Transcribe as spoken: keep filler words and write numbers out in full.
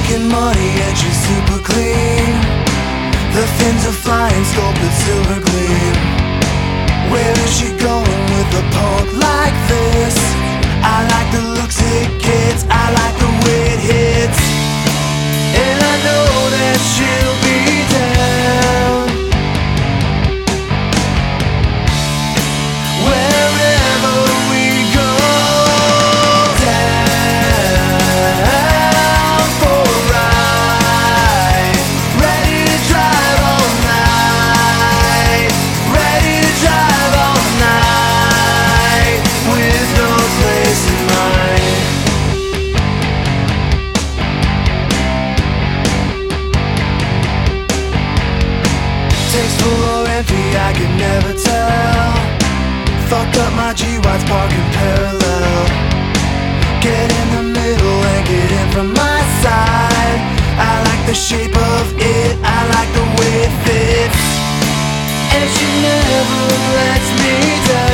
making money and she's super clean. The fins are flying, sculpted silver gleam. Where is she going with a punk like this? I like the looks it gets, I like the way it hits. And I know that she'll be down wherever we go. Down for a ride, ready to drive all night, ready to drive all night, with no place in mind. Takes full or empty, I can never tell. Fuck up my G-Wides parking parallel. Get in the middle and get in from my side. I like the shape of it, I like the way it fits. And she never lets me down.